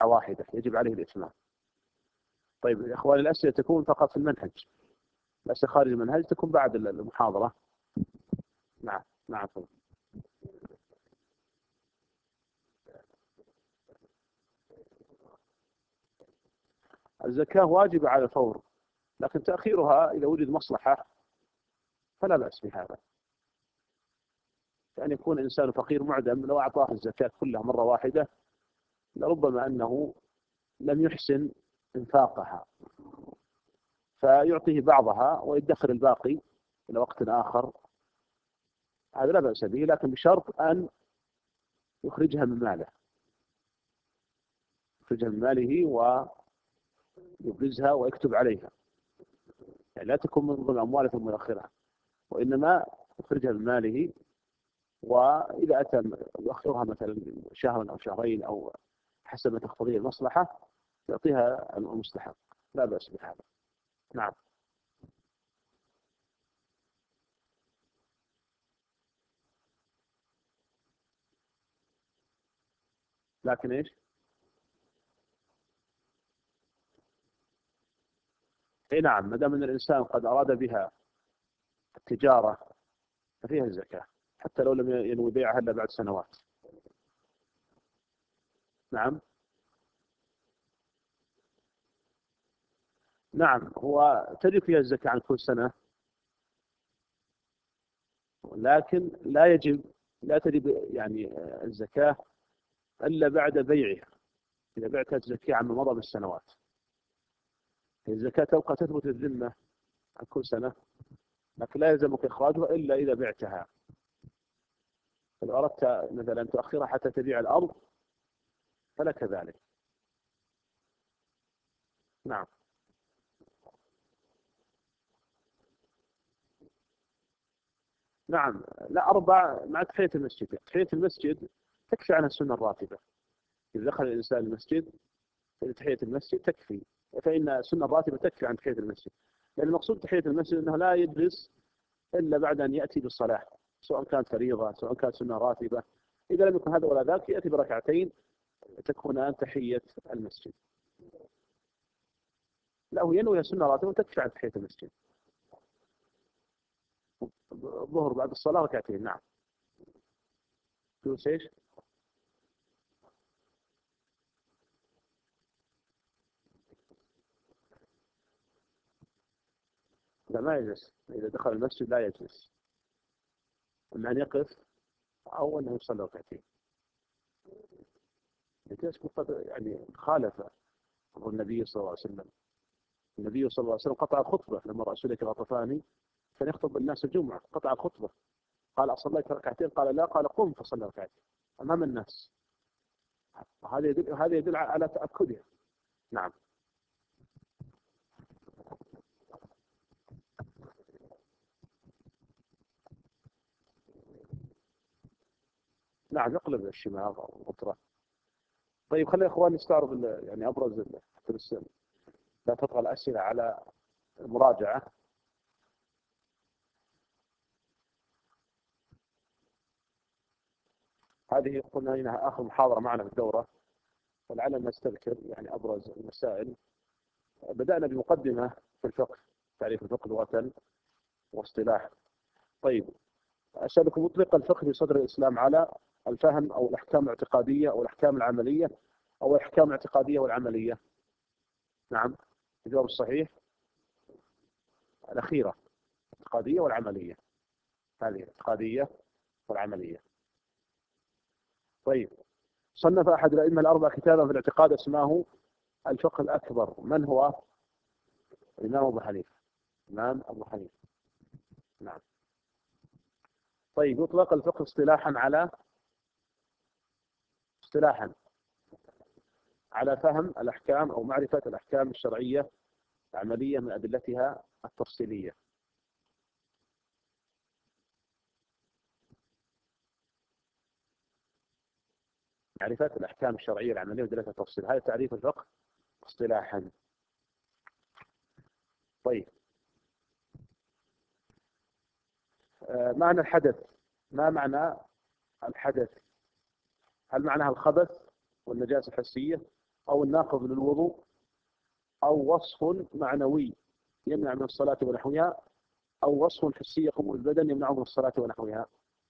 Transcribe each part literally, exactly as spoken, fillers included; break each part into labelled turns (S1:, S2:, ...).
S1: واحدة يجب عليه الإتمام. طيب يا إخواني، الأسئلة تكون فقط في المنهج، الأسئلة خارج المنهج تكون بعد المحاضرة. نعم نعم. الزكاة واجبة على الفور، لكن تأخيرها إذا وجد مصلحة فلا بأس بهذا. يعني يكون إنسان فقير معدم، لو أعطاه الزكاة كلها مرة واحدة لربما أنه لم يحسن إنفاقها، فيعطيه بعضها ويدخر الباقي إلى وقت آخر، هذا لا بأس به، لكن بشرط أن يخرجها من ماله، يخرجها من ماله ويبرزها ويكتب عليها، يعني لا تكون من ضمن أمواله ثم يؤخرها، وإنما يخرجها من ماله، وإذا أتى يؤخرها مثلا شهرا أو شهرين أو حسب ما تقتضيه المصلحة يعطيها المستحق، لا بأس بهذا. نعم. لكن إيش؟ اي نعم، ما دام ان الانسان قد اراد بها التجاره ففيها الزكاه، حتى لو لم ينوي بيعها الا بعد سنوات. نعم نعم، هو تجب فيها الزكاه عن كل سنه، لكن لا يجب لا تجب يعني الزكاه الا بعد بيعها، اذا بعتها تزكيها عما مضى بالسنوات. الزكاه تبقى تثبت الذمه عن كل سنه، لكن لا يلزمك اخراجها الا اذا بعتها. فلو اردت مثلا ان تؤخرها حتى تبيع الارض فلك ذلك. نعم نعم. لا، أربع مع تحية المسجد. تحية المسجد تكفي عنها السنة الراتبة. إذا دخل الإنسان المسجد تحية المسجد تكفي، فإن السنة الراتبة تكفي عن تحية المسجد، لأن المقصود تحية المسجد أنه لا يجلس إلا بعد أن يأتي بالصلاة، سواء كانت فريضة سواء كانت سنة راتبة. إذا لم يكن هذا ولا ذاك يأتي بركعتين تكونان تحية المسجد. لا، هو ينوي السنة الراتبة وتكفي عن تحية المسجد. الظهر بعد الصلاة ركعتين. نعم. تقول ايش؟ لا، ما يجلس، إذا دخل المسجد لا يجلس، إما أن يقف أو أنه يصلي ركعتين. الجلس قد يعني خالف أمر النبي صلى الله عليه وسلم. النبي صلى الله عليه وسلم قطع الخطبة لما رأى سلك الغطفاني كان يخطب الناس الجمعة، قطع الخطبة، قال أصليت ركعتين؟ قال لا، قال قم فصلي ركعتين أمام الناس. هذا يدل هذا يدل على تأكدها. نعم نعم، يقلب الشماغ أو الغطرة. طيب خلينا يا إخوان نستعرض يعني أبرز ال- لا تطغى الأسئلة على المراجعة. هذه قلنا إنها آخر محاضرة معنا في الدورة، ولعلنا نستذكر يعني أبرز المسائل. بدأنا بمقدمة في الفقه، تعريف الفقه لغة واصطلاحا. طيب أسألكم، أطلق الفقه في صدر الإسلام على الفهم أو الأحكام الاعتقادية أو الأحكام العملية أو الأحكام الاعتقادية والعملية؟ نعم، الجواب الصحيح الأخيرة، الاعتقادية والعملية. هذه الاعتقادية والعملية. طيب، صنف أحد الأئمة الأربعة كتابا في الاعتقاد اسماه الفقه الأكبر، من هو؟ الإمام أبو حنيفة. الإمام أبو حنيفة. نعم. طيب، يطلق الفقه اصطلاحا على اصطلاحا على فهم الأحكام أو معرفة الأحكام الشرعية العملية من أدلتها التفصيلية. معرفة الأحكام الشرعية العملية من أدلتها التفصيل، هذا تعريف الفقه اصطلاحا. طيب، آه معنى الحدث، ما معنى الحدث؟ هل معناها الخبث والنجاسة الحسية، أو الناقض للوضوء، أو وصف معنوي يمنع من الصلاة ونحوها، أو وصف حسي يقوم البدن يمنع من الصلاة ونحوها.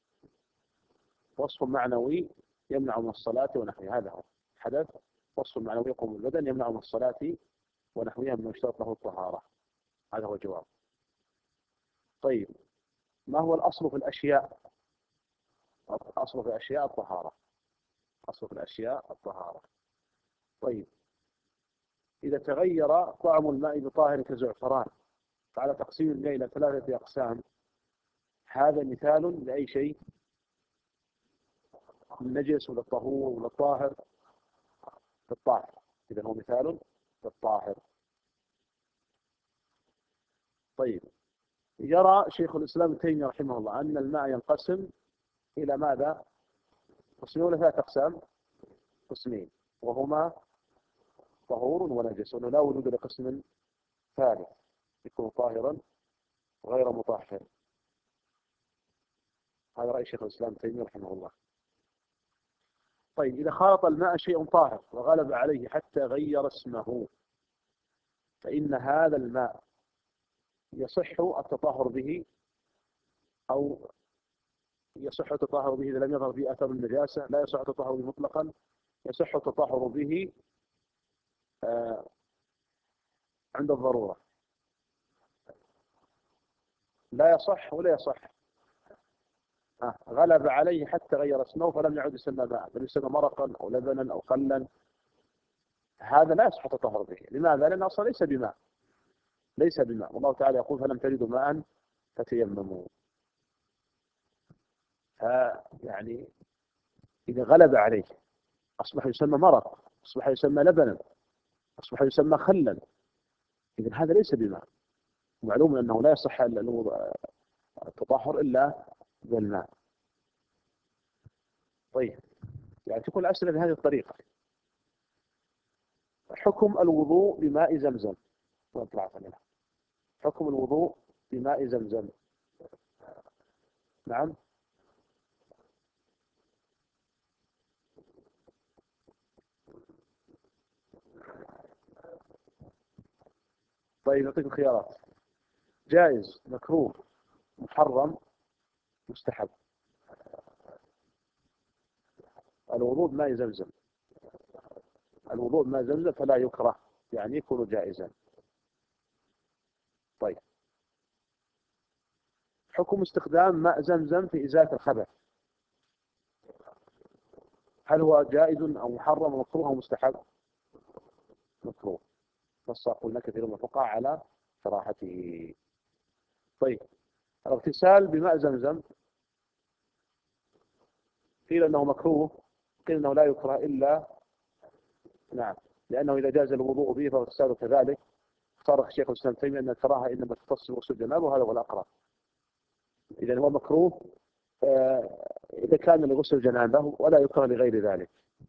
S1: وصف معنوي يمنع من الصلاة ونحوها، هذا هو حدث وصف معنوي يقوم البدن يمنع من الصلاة ونحوها من يشترط له الطهارة. هذا هو الجواب. طيب، ما هو الأصل في الأشياء؟ الأصل في الأشياء الطهارة. أصل في الأشياء الطهارة. طيب، إذا تغير طعم الماء بطاهر كزعفران، فعلى تقسيم الماء إلى ثلاثة أقسام، هذا مثال لأي شيء؟ للنجس ولا الطهور ولا الطاهر؟ للطاهر. إذا هو مثال للطاهر. طيب، يرى شيخ الإسلام ابن تيمية رحمه الله أن الماء ينقسم إلى ماذا؟ قسمين ولا ثلاث أقسام؟ قسمين، وهما طهور ونجس، وأنه لا وجود لقسم ثالث يكون طاهرا غير مطهر. هذا رأي شيخ الإسلام ابن تيمية رحمه الله. طيب، إذا خالط الماء شيء طاهر وغلب عليه حتى غير اسمه، فإن هذا الماء يصح التطهر به، أو يصح التطهر به إذا لم يظهر فيه أثر النجاسة؟ لا يصح التطهر به مطلقا. يصح التطهر به آه عند الضرورة. لا يصح ولا يصح. آه غلب عليه حتى غير اسمه فلم يعد يسمى ماء، بل يسمى مرقا أو لبنا أو خلا، هذا لا يصح التطهر به. لماذا؟ لأن أصلا ليس بماء، ليس بماء، والله تعالى يقول فلم تجدوا ماء فتيمموا. فيعني إذا غلب عليه أصبح يسمى مرق، أصبح يسمى لبنا، أصبح يسمى خلا، إذن هذا ليس بماء. معلوم أنه لا يصح التطهر إلا بالماء. طيب، يعني تكون الأسئلة بهذه الطريقة. حكم الوضوء بماء زمزم. حكم الوضوء بماء زمزم. نعم. طيب، نعطيك الخيارات: جائز، مكروه، محرم، مستحب. الوضوء بماء زمزم، الوضوء بماء زمزم فلا يكره، يعني يكون جائزا. طيب، حكم استخدام ماء زمزم في إزالة الخبث، هل هو جائز أو محرم أو مكروه أو مستحب؟ مكروه، نص قلنا كثير من الفقهاء على كراهته. طيب، الاغتسال بماء زمزم قيل أنه مكروه، قيل أنه لا يكره إلا نعم لأنه إذا جاز الوضوء به فاغتساله كذلك. اختار الشيخ الإسلام تيمية أن الكراهة إنما تختص بغسل الجنابة، وهذا هو الأقرب. إذا هو مكروه إذا كان لغسل الجنابة، ولا يكره لغير ذلك.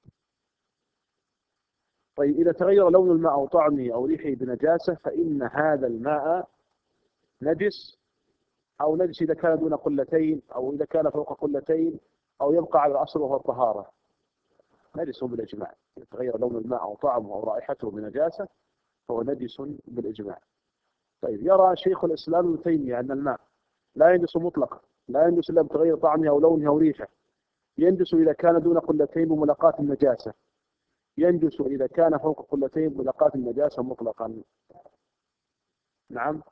S1: طيب، إذا تغير لون الماء أو طعمه أو ريحه بنجاسة، فإن هذا الماء نجس، أو نجس إذا كان دون قلتين، أو إذا كان فوق قلتين، أو يبقى على الأصل وهو الطهارة. نجس بالإجماع. إذا تغير لون الماء أو طعمه أو رائحته بنجاسة فهو نجس بالإجماع. طيب، يرى شيخ الإسلام ابن تيمية أن الماء لا ينجس مطلقا، لا ينجس إلا بتغير طعمه أو لونه أو ريحه. ينجس إذا كان دون قلتين بملاقاة النجاسة، ينجس إذا كان فوق قلتين بملاقاة النجاسة مطلقا. نعم،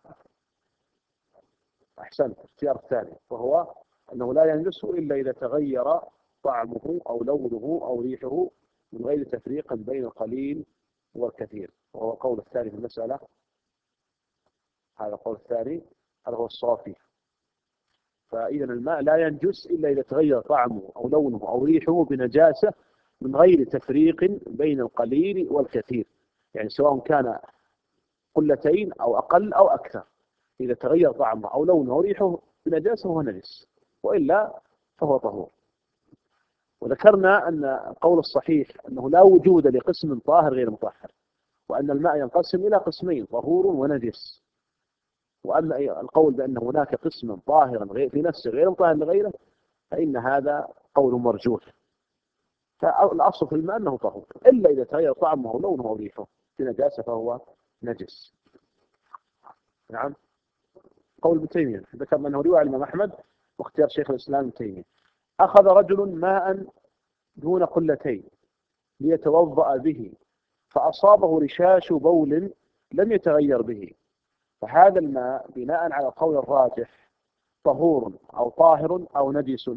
S1: أحسنت، اختيار الثاني، وهو أنه لا ينجس إلا إذا تغير طعمه أو لونه أو ريحه من غير تفريق بين القليل والكثير، وهو قول الثاني في المسألة. هذا القول الثاني، هذا هو الصافي. فإذا الماء لا ينجس إلا إذا تغير طعمه أو لونه أو ريحه بنجاسة من غير تفريق بين القليل والكثير، يعني سواء كان قلتين أو أقل أو أكثر، إذا تغير طعمه أو لونه أو ريحه بنجاسة هو نجس، وإلا فهو طهور. وذكرنا أن القول الصحيح أنه لا وجود لقسم طاهر غير مطهر، وأن الماء ينقسم إلى قسمين: طهور ونجس. وأما القول بأن هناك قسما طاهرا في نفسه غير طاهر لغيره، فإن هذا قول مرجوح. فالأصل في الماء أنه طهور، إلا إذا تغير طعمه ولونه وريحه في نجاسة فهو نجس. نعم. قول ابن تيمية ذكرنا أنه رواية الإمام أحمد واختيار شيخ الإسلام ابن تيمية: أخذ رجل ماء دون قلتين ليتوضأ به فأصابه رشاش بول لم يتغير به، فهذا الماء بناء على القول الراجح طهور أو طاهر أو نجس؟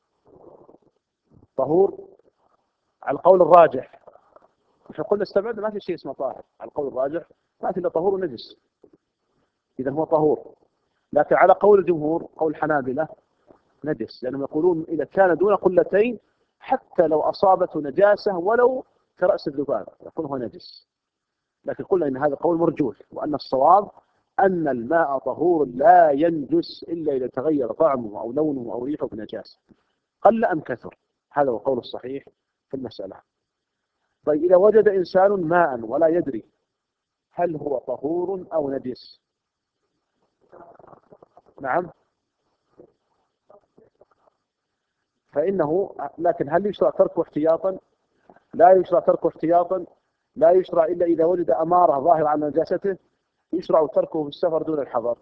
S1: طهور على القول الراجح، مش قلنا استبعد ما في شيء اسمه طاهر، على القول الراجح ما في إلا طهور ونجس، إذا هو طهور. لكن على قول الجمهور قول الحنابلة نجس، لأنهم يقولون إذا كان دون قلتين حتى لو أصابته نجاسة ولو كرأس الذباب يقول هو نجس. لكن قلنا إن هذا قول مرجوح، وأن الصواب أن الماء طهور لا ينجس إلا إذا تغير طعمه أو لونه أو ريحه بنجاسة قل أم كثر، هذا هو القول الصحيح في المسألة. طيب إذا وجد إنسان ماء ولا يدري هل هو طهور أو نجس؟ نعم. فإنه، لكن هل يشرع تركه احتياطا؟ لا يشرع تركه احتياطا، لا يشرع إلا إذا وجد أمارة ظاهرة عن نجاسته. يشرع تركه في السفر دون الحضر.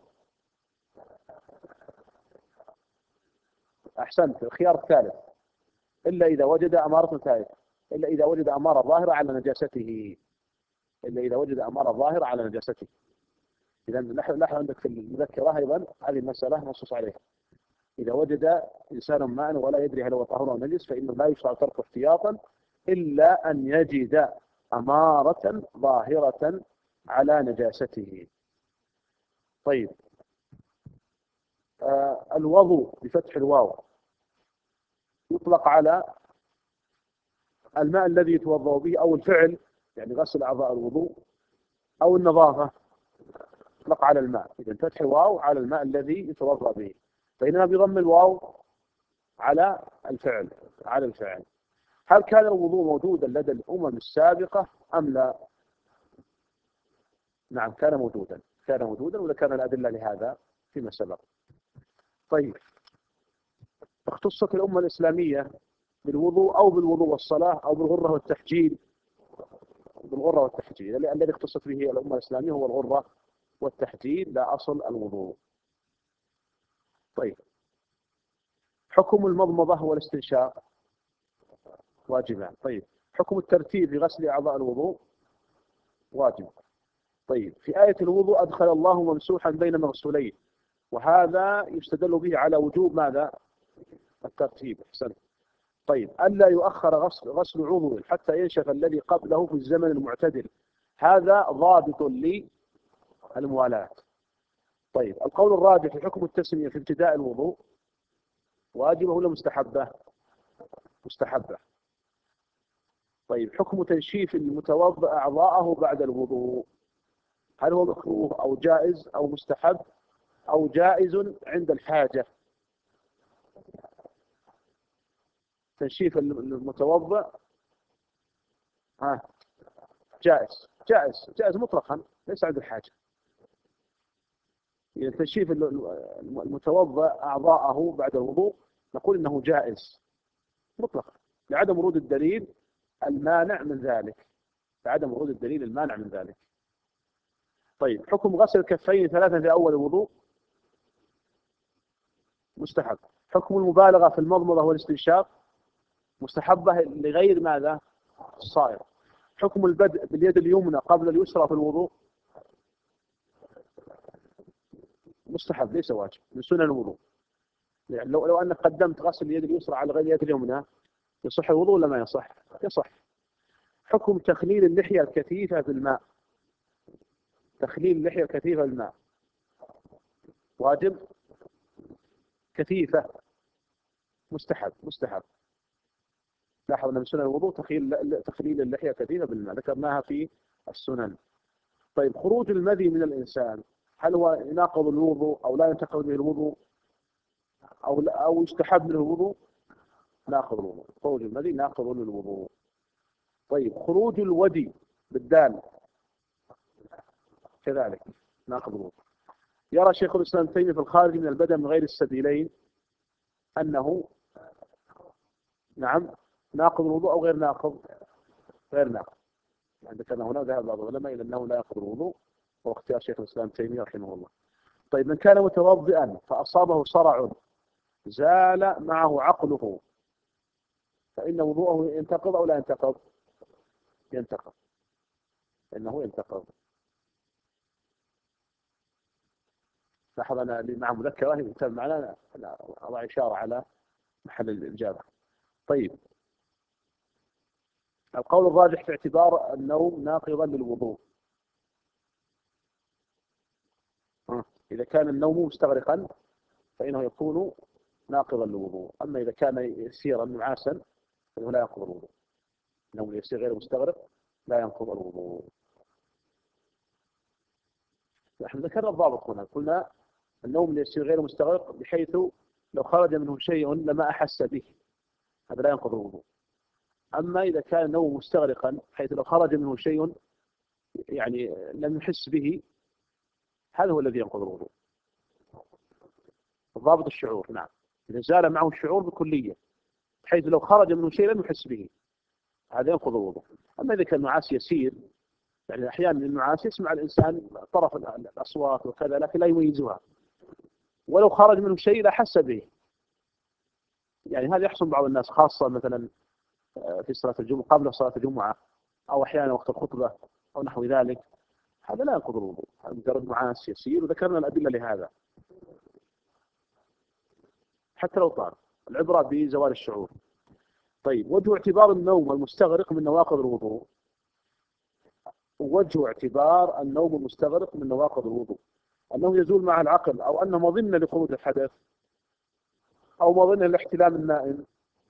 S1: أحسنت، الخيار الثالث، إلا إذا وجد أمارة ثالثة، إلا إذا وجد أمارة ظاهرة على نجاسته، إلا إذا وجد أمارة ظاهرة على نجاسته. إذا نحن نحن عندك في المذكرة أيضا هذه المسألة نصوص عليها: إذا وجد إنسان ماء ولا يدري هل هو طهور أو نجس فإنه لا يشرع تركه احتياطا إلا أن يجد أمارة ظاهرة على نجاسته. طيب، آه الوضوء بفتح الواو يطلق على الماء الذي يتوضأ به أو الفعل، يعني غسل أعضاء الوضوء، أو النظافة يطلق على الماء. إذا فتح الواو على الماء الذي يتوضأ به، فإنما بضم الواو على الفعل على الفعل. هل كان الوضوء موجودا لدى الأمم السابقة أم لا؟ نعم، كان موجودا كان موجودا وذكرنا الأدلة لهذا فيما سبق. طيب، اختصت الأمة الإسلامية بالوضوء أو بالوضوء والصلاة أو بالغرة والتحجيل؟ بالغرة والتحجيل، الذي اختصت به الأمة الإسلامية هو الغرة والتحجيل، لا أصل الوضوء. طيب، حكم المضمضة والاستنشاق واجبان. طيب، حكم الترتيب في غسل أعضاء الوضوء واجب. طيب، في آية الوضوء أدخل الله ممسوحا بين مغسولين، وهذا يستدل به على وجوب ماذا؟ الترتيب. احسنت. طيب، ألا يؤخر غسل, غسل عضو حتى ينشف الذي قبله في الزمن المعتدل، هذا ضابط للموالاة. طيب، القول الراجح في حكم التسمية في ابتداء الوضوء واجبة ولا مستحبة؟ مستحبة. طيب، حكم تنشيف المتوضئ أعضاءه بعد الوضوء، هل هو مكروه أو جائز أو مستحب أو جائز عند الحاجة؟ تنشيف المتوضئ ها جائز جائز جائز مطلقا، ليس عند الحاجة. يعني تنشيف المتوضئ أعضاءه بعد الوضوء نقول إنه جائز مطلقا لعدم ورود الدليل المانع من ذلك، لعدم ورود الدليل المانع من ذلك. طيب، حكم غسل الكفين ثلاثا في أول الوضوء مستحب. حكم المبالغة في المضمضة والاستنشاق مستحبة لغير ماذا؟ الصائم. حكم البدء باليد اليمنى قبل اليسرى في الوضوء مستحب ليس واجب، من سنن الوضوء. يعني لو لو انك قدمت غسل اليد اليسرى على غير اليد اليمنى يصح الوضوء ولا ما يصح؟ يصح. حكم تخليل اللحية الكثيفة بالماء، تخليل اللحية الكثيفة بالماء واجب؟ كثيفة مستحب مستحب. لاحظ ان من سنن الوضوء تخليل تخليل اللحية الكثيفة بالماء، ذكرناها في السنن. طيب، خروج المذي من الإنسان هل هو يناقض الوضوء أو لا ينتقض به الوضوء أو لا أو يستحب منه الوضوء؟ ناقض الوضوء. خروج المذي ناقض للوضوء. طيب، خروج الودي بالدال كذلك ناقض الوضوء. يرى شيخ الإسلام ابن تيمية في الخارج من البدن من غير السبيلين أنه نعم ناقض الوضوء أو غير ناقض؟ غير ناقض. يعني ذكرنا هنا ذهب بعض العلماء إلى أنه لا ينقض الوضوء، هو اختيار شيخ الإسلام تيمية رحمه الله. طيب من كان متوضئا فأصابه صرع زال معه عقله، فإن وضوءه ينتقض أو لا ينتقض؟ ينتقض، إنه ينتقض. لاحظ أنا اللي مع مذكرة يكتب معنا أضع إشارة على محل الإجابة. طيب القول الراجح في اعتبار النوم ناقضا للوضوء، إذا كان النوم مستغرقا فإنه يكون ناقضا للوضوء، أما إذا كان يسيرا نعاسا فإنه لا ينقض الوضوء. النوم يسير غير مستغرق لا ينقض الوضوء. نحن ذكرنا الضابط هنا، قلنا النوم يسير غير مستغرق بحيث لو خرج منه شيء لما أحس به، هذا لا ينقض الوضوء. أما إذا كان النوم مستغرقا بحيث لو خرج منه شيء يعني لم يحس به، هذا هو الذي ينقض الوضوء. ضابط الشعور، نعم، إذا زال معه الشعور بكلية بحيث لو خرج منه شيء لم يحس به، هذا ينقض الوضوء. أما إذا كان النعاس يسير، يعني أحيانا النعاس يسمع الإنسان طرف الأصوات وكذا لكن لا يميزها، ولو خرج منه شيء لا حس به. يعني هذا يحصل بعض الناس خاصة مثلا في صلاة الجمعة قبل صلاة الجمعة، أو أحيانا وقت الخطبة أو نحو ذلك، هذا لا ينقض الوضوء، هذا مجرد نعاس يسير، وذكرنا الأدلة لهذا. حتى لو طار، العبرة بزوال الشعور. طيب وجه اعتبار النوم المستغرق من نواقض الوضوء، وجه اعتبار النوم المستغرق من نواقض الوضوء أنه يزول مع العقل، أو أنه مظنة لخروج الحدث، أو مظنة لاحتلام النائم،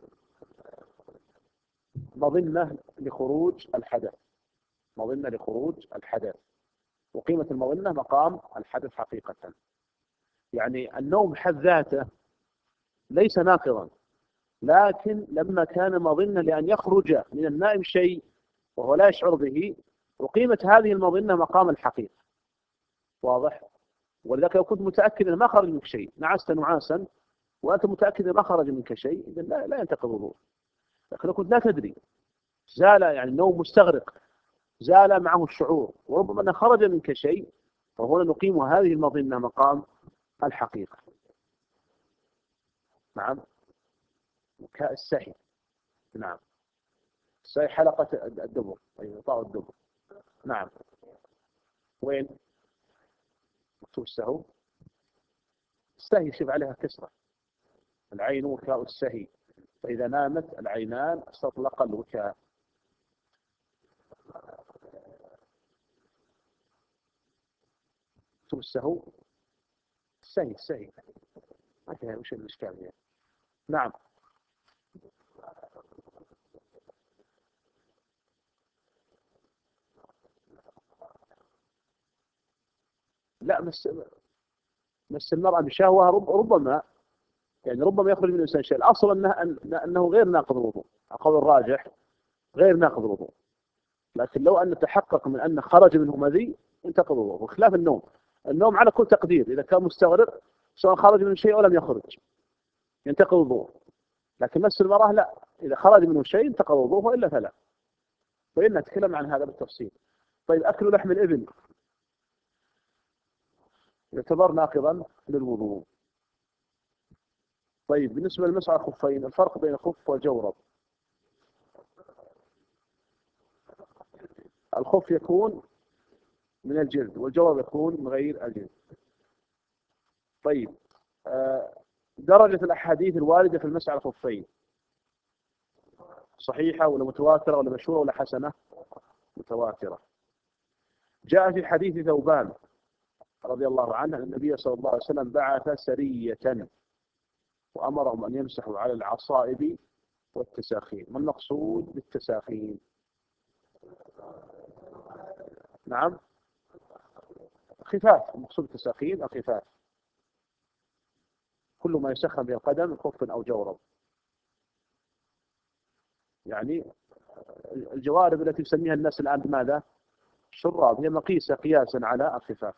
S1: مظنة لخروج الحدث، مظنة لخروج الحدث، وقيمة المظنة مقام الحدث حقيقة. يعني النوم بحد ذاته ليس ناقضا، لكن لما كان مظنة لأن يخرج من النائم شيء وهو لا يشعر به، وقيمة هذه المظنة مقام الحقيقة. واضح؟ ولذلك لو كنت متأكد أن ما خرج منك شيء، نعست نعاسا وأنت متأكد أن ما خرج منك شيء، إذن لا, لا ينتقض الوضوء. لكن لو كنت لا تدري، زال يعني النوم مستغرق، زال معه الشعور، وربما أن خرج منك شيء، فهنا نقيم هذه المظنة مقام الحقيقة. نعم، كالسهي. نعم، السهي حلقة الدبر، أي غطاء الدبر. نعم، وين مكتوب السهو؟ السهي شوف عليها كسرة، العين وكاء السهي، فإذا نامت العينان استطلق الوكاء. مكتوب السهو، السهي السهي، ما فيها وش الإشكال يعني. نعم، لا مس مس المرأة بشهوة رب ربما يعني ربما يخرج من الإنسان شيء، الأصل أنه, أنه غير ناقض الوضوء، القول الراجح غير ناقض الوضوء. لكن لو أن تحقق من أن خرج منه مذي انتقض الوضوء، خلاف النوم. النوم على كل تقدير إذا كان مستغرق سواء خرج من شيء أو لم يخرج ينتقض الوضوء. لكن مس المرأة لا، إذا خرج منه شيء انتقض الوضوء وإلا فلا. وإن نتكلم عن هذا بالتفصيل. طيب أكل لحم الإبل يعتبر ناقضا للوضوء. طيب بالنسبة للمسح على الخفين، الفرق بين الخف والجورب. الخف يكون من الجلد والجورب يكون من غير الجلد. طيب آه درجة الأحاديث الواردة في المسح على الخفين صحيحة ولا متواترة ولا مشهورة ولا حسنة؟ متواترة. جاء في حديث ثوبان رضي الله عنه أن النبي صلى الله عليه وسلم بعث سرية وأمرهم أن يمسحوا على العصائب والتساخين. ما المقصود بالتساخين؟ نعم، خفاف. المقصود بالتساخين الخفاف، كل ما يسخن به القدم خف أو جورب. يعني الجوارب التي يسميها الناس الآن بماذا؟ شراب، هي مقيسة قياسا على الخفاف.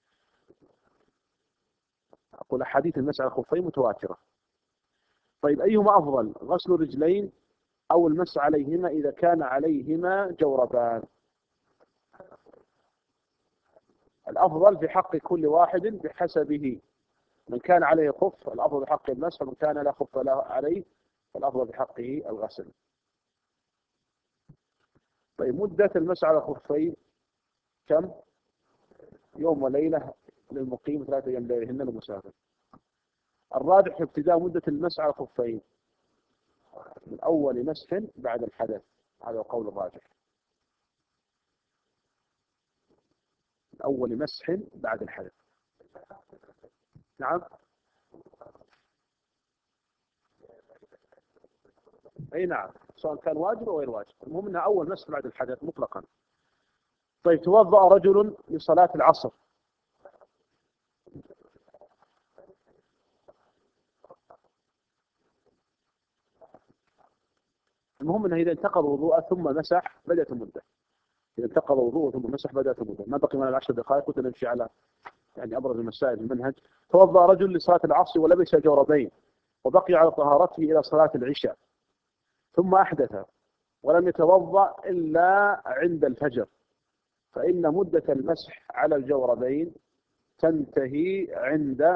S1: أقول أحاديث المسح على الخفين متواترة. طيب أيهما أفضل، غسل الرجلين أو المس عليهما إذا كان عليهما جوربان. الأفضل في حق كل واحد بحسبه. من كان عليه خف الأفضل بحق المسح، ومن كان لا خف له عليه فالأفضل بحقه الغسل. طيب مدة المسح على الخفين كم؟ يوم وليلة للمقيم، ثلاثة أيام ليلهن للمسافر. الراجح في ابتداء مدة المسح على الخفين من أول مسح بعد الحدث، هذا هو قول الراجح. من أول مسح بعد الحدث. نعم. أي نعم، سواء كان واجب أو غير واجب، المهم أنها أول مسح بعد الحدث مطلقا. طيب توضأ رجل لصلاة العصر. المهم أنه إذا انتقض وضوءه ثم مسح بدأت المدة. إذا انتقض وضوءه ثم مسح بدأت المدة. ما بقي من العشر دقائق، كنت نمشي على يعني أبرز المسائل المنهج. توضأ رجل لصلاة العصر ولبس جوربين وبقي على طهارته إلى صلاة العشاء، ثم أحدث ولم يتوضأ إلا عند الفجر، فإن مدة المسح على الجوربين تنتهي عند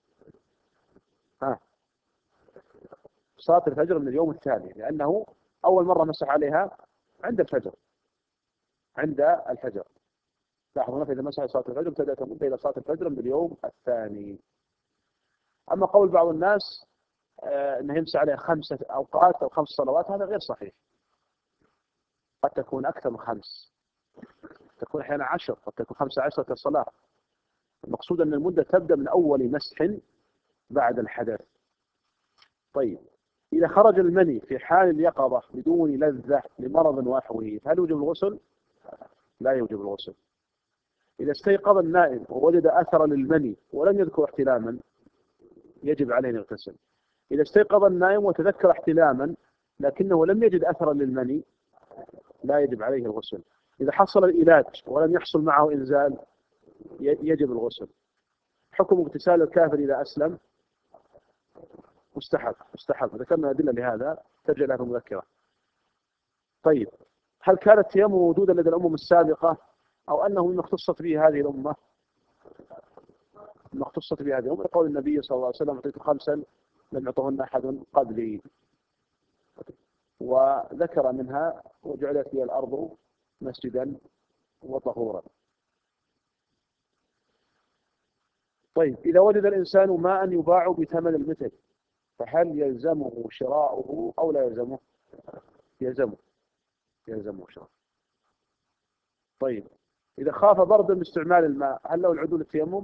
S1: ها صلاة الفجر من اليوم الثاني، لأنه أول مرة مسح عليها عند الفجر. عند الفجر لاحظوا، إذا مسح صلاة الفجر ابتدأت المدة إلى صلاة الفجر من اليوم الثاني. أما قول بعض الناس آه أنه يمسح عليها خمسة أوقات أو خمس صلوات، هذا غير صحيح. قد تكون أكثر من خمس، تكون أحيانا عشر، قد تكون خمسة عشرة صلاة. المقصود أن المدة تبدأ من أول مسح بعد الحدث. طيب إذا خرج المني في حال اليقظة بدون لذة لمرض ونحوه هل يوجب الغسل؟ لا يوجب الغسل. إذا استيقظ النائم ووجد أثر للمني ولم يذكر احتلاما يجب عليه أن يغتسل. إذا استيقظ النائم وتذكر احتلاما لكنه لم يجد أثرا للمني لا يجب عليه الغسل. إذا حصل العلاج ولم يحصل معه إنزال يجب الغسل. حكم اغتسال الكافر إذا أسلم مستحب. مستحب ذكرنا أدلة لهذا ترجع لها في المذكرة. طيب هل كان التيمم موجودا لدى الأمم السابقة أو أنه مما اختصت به هذه الأمة؟ مما اختصت به هذه الأمة قول النبي صلى الله عليه وسلم أعطيت خمسا لم يعطهن أحد قبلي، وذكر منها وجعلت لي الأرض مسجدا وطهورا. طيب إذا وجد الإنسان ماء يباع بثمن المثل فهل يلزمه شراؤه أو لا يلزمه؟ يلزمه يلزمه شراؤه. طيب إذا خاف بردا باستعمال الماء هل له العدول التيمم؟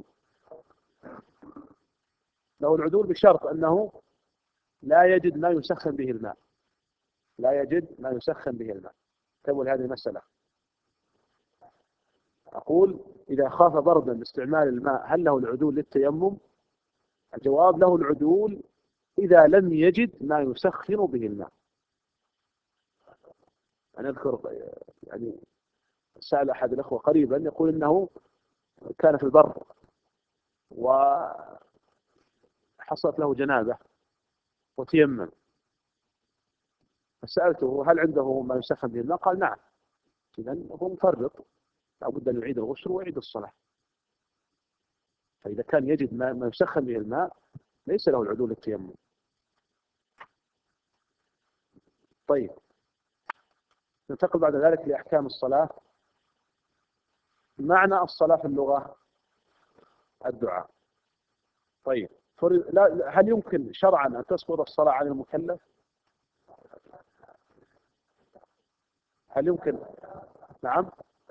S1: له العدول بشرط أنه لا يجد ما يسخن به الماء. لا يجد ما يسخن به الماء. تقول هذه المسألة. أقول إذا خاف بردا باستعمال الماء هل له العدول للتيمم؟ الجواب له العدول إذا لم يجد ما يسخن به الماء. أنا أذكر يعني سأل أحد الأخوة قريبا يقول إنه كان في البر وحصلت له جنابة وتيمم، فسألته هل عنده ما يسخن به الماء؟ قال نعم. إذن هو مفرط، لابد أن يعيد الغسل ويعيد الصلاة. فإذا كان يجد ما يسخن به الماء ليس له العدول للتيمم. طيب ننتقل بعد ذلك لأحكام الصلاة. معنى الصلاة في اللغة الدعاء. طيب لا هل يمكن شرعا أن تسقط الصلاة عن المكلف؟ هل يمكن؟ نعم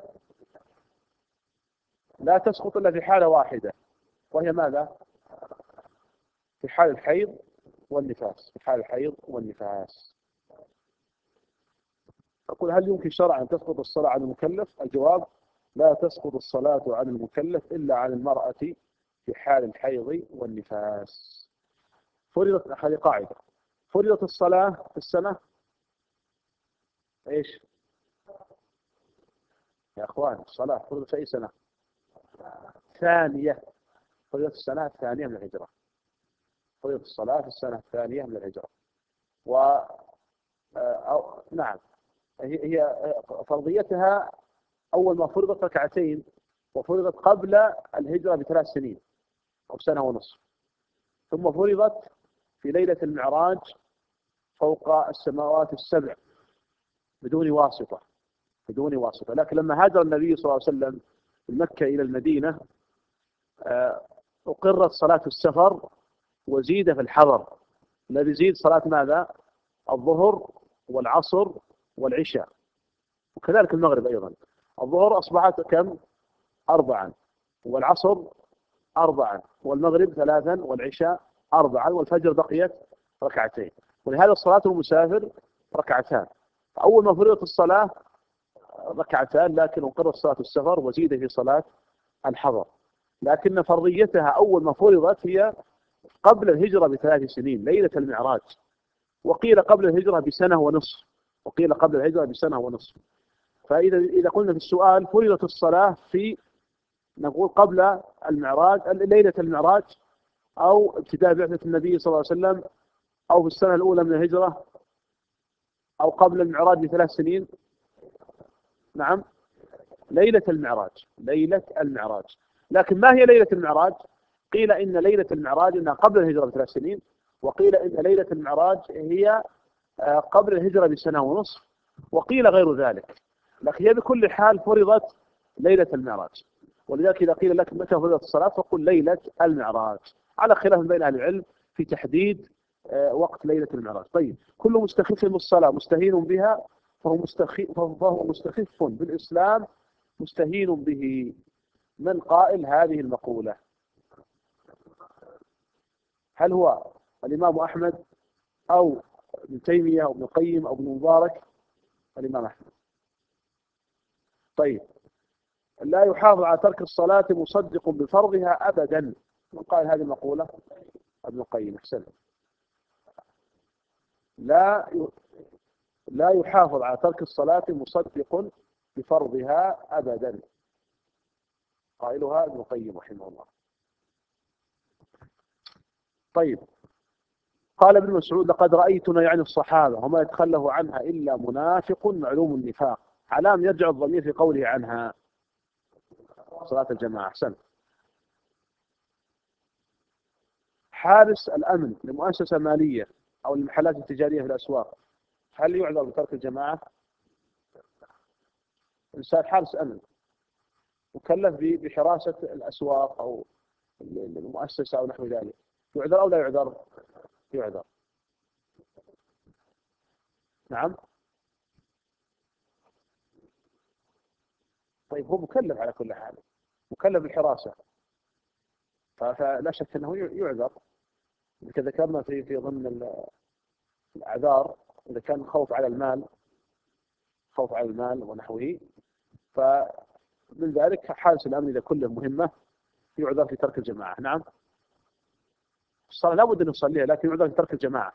S1: لا تسقط إلا في حالة واحدة، وهي ماذا؟ في حال الحيض والنفاس. في حال الحيض والنفاس. أقول هل يمكن شرعا أن تسقط الصلاة عن المكلف؟ الجواب لا تسقط الصلاة عن المكلف إلا عن المرأة في حال الحيض والنفاس. فرضت، هذه قاعدة، فرضت الصلاة في السنة إيش يا أخوان؟ الصلاة فرضت في أي سنة؟ ثانية. فرضت السنة الثانية من الهجرة. فرضت الصلاة في السنة الثانية من الهجرة. أو نعم، هي هي فرضيتها أول ما فرضت ركعتين، وفرضت قبل الهجرة بثلاث سنين أو سنة ونصف، ثم فرضت في ليلة المعراج فوق السماوات السبع بدون واسطة، بدون واسطة. لكن لما هاجر النبي صلى الله عليه وسلم من مكة إلى المدينة آه، أقرت صلاة السفر وزيد في الحضر. الذي يزيد صلاة ماذا؟ الظهر والعصر والعشاء، وكذلك المغرب أيضا. الظهر أصبحت كم؟ أربعا، والعصر أربعا، والمغرب ثلاثا، والعشاء أربعا، والفجر بقيت ركعتين. ولهذا الصلاة المسافر ركعتان. أول ما فرضت الصلاة ركعتان، لكن أقرت صلاة السفر وزيد في صلاة الحضر. لكن فرضيتها أول ما فرضت هي قبل الهجرة بثلاث سنين، ليلة المعراج، وقيل قبل الهجرة بسنة ونصف، وقيل قبل الهجرة بسنة ونصف. فإذا إذا قلنا في السؤال فرضت الصلاة في، نقول قبل المعراج، ليلة المعراج، أو ابتداء بعثة النبي صلى الله عليه وسلم، أو في السنة الأولى من الهجرة، أو قبل المعراج بثلاث سنين. نعم، ليلة المعراج، ليلة المعراج. لكن ما هي ليلة المعراج؟ قيل إن ليلة المعراج إنها قبل الهجرة بثلاث سنين، وقيل إن ليلة المعراج هي قبل الهجرة بسنة ونصف، وقيل غير ذلك. لكن هي بكل حال فرضت ليلة المعراج. ولذلك إذا قيل لك متى فرضت الصلاة فقل ليلة المعراج، على خلاف بين أهل العلم في تحديد وقت ليلة المعراج. طيب، كل مستخف بالصلاة مستهين بها فهو مستخف، فهو مستخف بالإسلام مستهين به. من قائل هذه المقولة؟ هل هو الإمام أحمد أو ابن تيمية أو ابن القيم أو ابن مبارك؟ الإمام أحمد. طيب، لا يحافظ على ترك الصلاة مصدق بفرضها أبدا. من قال هذه المقولة؟ ابن القيم. أحسن. لا لا يحافظ على ترك الصلاة مصدق بفرضها أبدا، قائلها ابن القيم رحمه الله. طيب، قال ابن مسعود لقد رأيتنا، يعني الصحابة، وما يتخلف عنها إلا منافق معلوم النفاق. علام يرجع الضمير في قوله عنها؟ صلاة الجماعة. أحسن. حارس الأمن لمؤسسة مالية أو المحلات التجارية في الأسواق، هل يعذر بترك الجماعة؟ إنسان حارس أمن مكلف بحراسة الأسواق أو المؤسسة أو نحو ذلك، يعذر أو لا يعذر؟ يعذر. نعم. طيب، هو مكلف على كل حال، مكلف بالحراسة، فلا شك أنه يعذر. كذا ذكرنا في في ضمن الأعذار إذا كان خوف على المال، خوف على المال ونحوه، فمن ذلك حارس الأمن إذا كله مهمة يعذر في ترك الجماعة. نعم، الصلاة لابد أن يصليها، لكن يعذر في ترك الجماعة.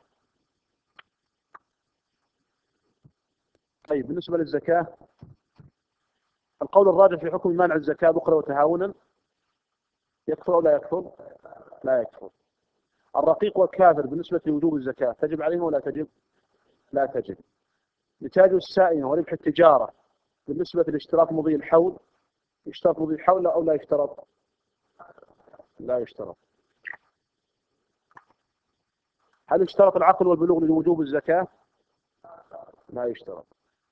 S1: طيب، بالنسبة للزكاة، القول الراجح في حكم منع الزكاة بخلا وتهاونا، يكفر أو لا يكفر؟ لا يكفر. الرقيق والكافر بالنسبة لوجوب الزكاة تجب عليهم ولا تجب؟ لا تجب. نتاج السائمة وربح التجارة بالنسبة لاشتراط مضي الحول، يشترط مضي الحول أو لا يشترط؟ لا يشترط. هل يشترط العقل والبلوغ لوجوب الزكاة؟ لا يشترط.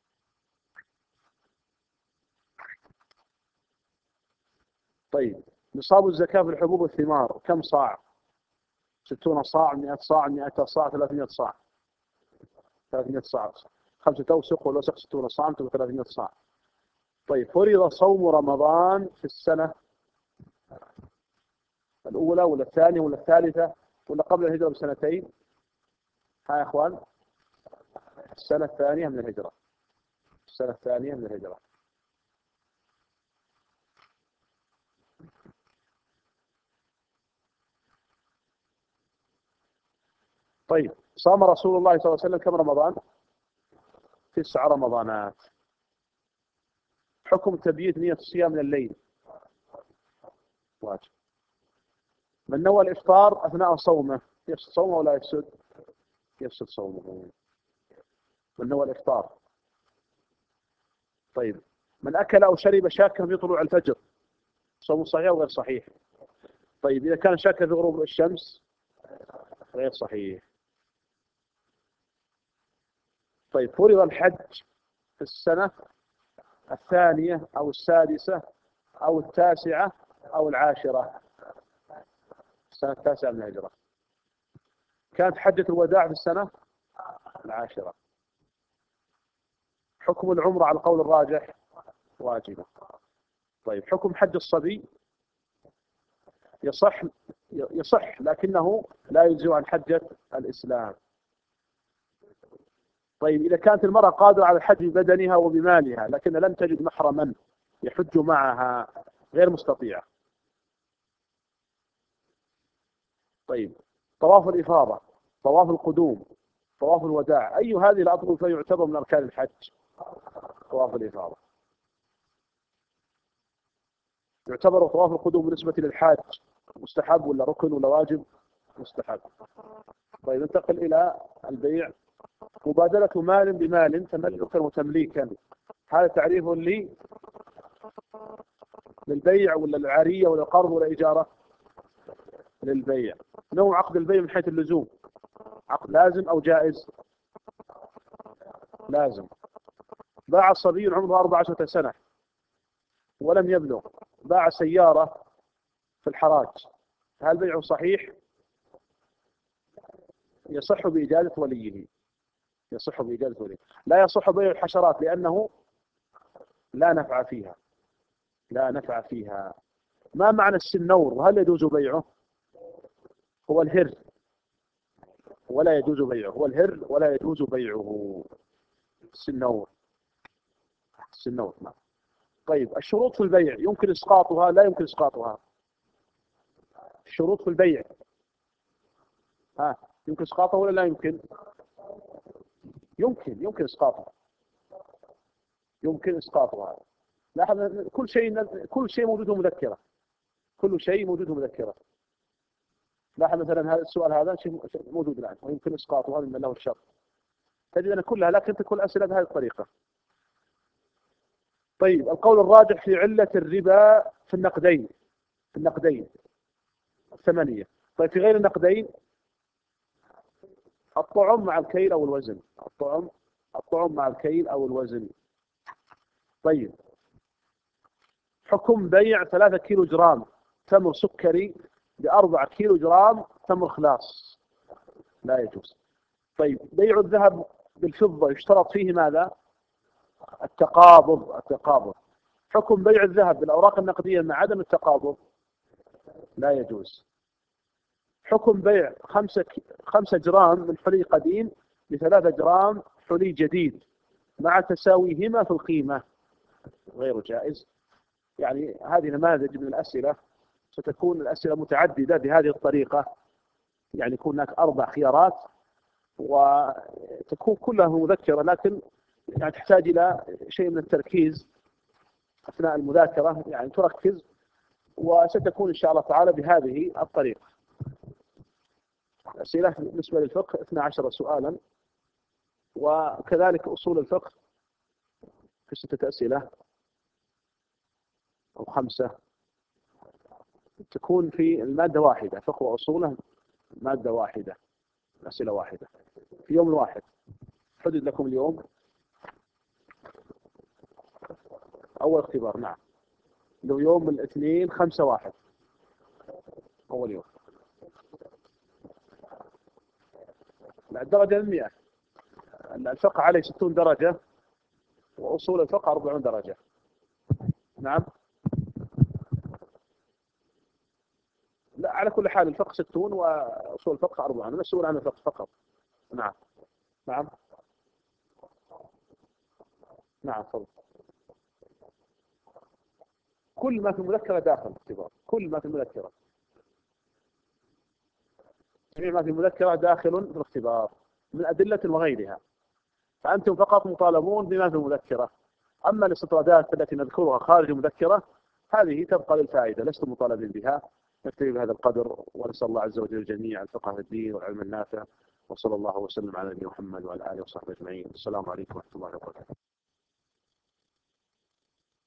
S1: طيب، نصاب الزكاة في الحبوب والثمار كم صاع؟ ستون صاع، مئة صاع، مئة صاع، ثلاثمائة صاع؟ ثلاثمائة صاع. خمسة أوسق والوسق ستون صاع، ثلاثمائة صاع. طيب، فرض صوم رمضان في السنة الأولى ولا الثانية ولا الثالثة ولا قبل الهجرة بسنتين؟ ها يا أخوان؟ السنة الثانية من الهجرة، السنة الثانية من الهجرة. طيب، صام رسول الله صلى الله عليه وسلم كم رمضان؟ تسع رمضانات. حكم تبييت نية الصيام من الليل واجب. من نوى الإفطار أثناء صومه يفسد صومه ولا يفسد؟ يفسد صومه. من هو الإفطار. طيب من أكل أو شرب شاكا في طلوع الفجر صوم صحيح أو غير صحيح؟ طيب إذا كان شاكا في غروب الشمس غير صحيح. طيب فرض الحج في السنة الثانية أو السادسة أو التاسعة أو العاشرة؟ السنة التاسعة من الهجرة. كانت حجة الوداع في السنة العاشرة. حكم العمرة على القول الراجح واجبة. طيب حكم حج الصبي يصح يصح لكنه لا يجزئ عن حجة الإسلام. طيب إذا كانت المرأة قادرة على الحج ببدنها وبمالها لكن لم تجد محرما يحج معها غير مستطيعة. طيب طواف الإفاضة، طواف القدوم، طواف الوداع، أي هذه الأطراف يعتبر من أركان الحج؟ طواف الإفاضة. يعتبر طواف القدوم بالنسبة للحاج مستحب ولا ركن ولا واجب؟ مستحب. طيب ننتقل إلى البيع. مبادلة مال بمال تملكا وتمليكا، هذا تعريف لي للبيع ولا العارية ولا القرض ولا إجارة؟ للبيع. نوع عقد البيع من حيث اللزوم، عقد لازم أو جائز؟ لازم. باع صبي عمره أربع عشرة سنة ولم يبلغ، باع سيارة في الحراج، هل بيعه صحيح؟ يصح بإجازة وليه. يصح بإجازة وليه. لا يصح بيع الحشرات لأنه لا نفع فيها. لا نفع فيها. ما معنى السنور وهل يجوز بيعه؟ هو الهر ولا يجوز بيعه. هو الهر ولا يجوز بيعه. السنور. السنور نعم. طيب الشروط في البيع يمكن إسقاطها لا يمكن إسقاطها؟ الشروط في البيع ها يمكن إسقاطها ولا لا يمكن؟ يمكن يمكن إسقاطها. يمكن إسقاطها. لاحظ كل شيء كل شيء موجود مذكرة. كل شيء موجود مذكرة. لاحظ مثلا هذا السؤال هذا شيء موجود الآن ويمكن إسقاطه هذا من له الشرط. تجد أن كلها لكن تكون أسئلة بهذه الطريقة. طيب القول الراجح في علة الربا في النقدين. في النقدين الثمانية. طيب في غير النقدين الطعم مع الكيل أو الوزن. الطعم الطعم مع الكيل أو الوزن. طيب حكم بيع ثلاثة كيلو جرام تمر سكري بأربعة كيلو جرام تمر خلاص؟ لا يجوز. طيب بيع الذهب بالفضة يشترط فيه ماذا؟ التقابض. التقابض. حكم بيع الذهب بالأوراق النقدية مع عدم التقابض؟ لا يجوز. حكم بيع خمسة خمسة جرام من حلي قديم بثلاثة جرام حلي جديد مع تساويهما في القيمة؟ غير جائز. يعني هذه نماذج من الأسئلة ستكون الأسئلة متعددة بهذه الطريقة. يعني يكون هناك أربع خيارات وتكون كلها مذكرة لكن يعني تحتاج إلى شيء من التركيز أثناء المذاكرة. يعني تركز وستكون إن شاء الله تعالى بهذه الطريقة. أسئلة بالنسبة للفقه اثنا عشر سؤالا وكذلك أصول الفقه في ستة أسئلة أو خمسة تكون في المادة واحدة. فقه وأصوله مادة واحدة أسئلة واحدة في يوم واحد. حدد لكم اليوم أول اختبار. نعم لو يوم الاثنين خمسة واحد أول يوم. الدرجة المئة. الفقه عليه ستون درجة وأصول الفقه أربعون درجة. نعم لا على كل حال الفقه ستون وأصول الفقه أربعون. مسؤول عن الفقه فقط. نعم نعم نعم فضل. كل ما في المذكرة داخل الاختبار. كل ما في المذكرة جميع ما في المذكرة داخل في الاختبار من أدلة وغيرها. فأنتم فقط مطالبون بما في المذكرة. أما الاستطرادات التي نذكرها خارج المذكرة هذه تبقى للفائدة لستم مطالبين بها. نكتفي بهذا القدر ونسأل الله عز وجل الجميع الفقه في الدين والعلم النافع وصلى الله وسلم على نبينا محمد وعلى آله وصحبه أجمعين. السلام عليكم ورحمة الله وبركاته.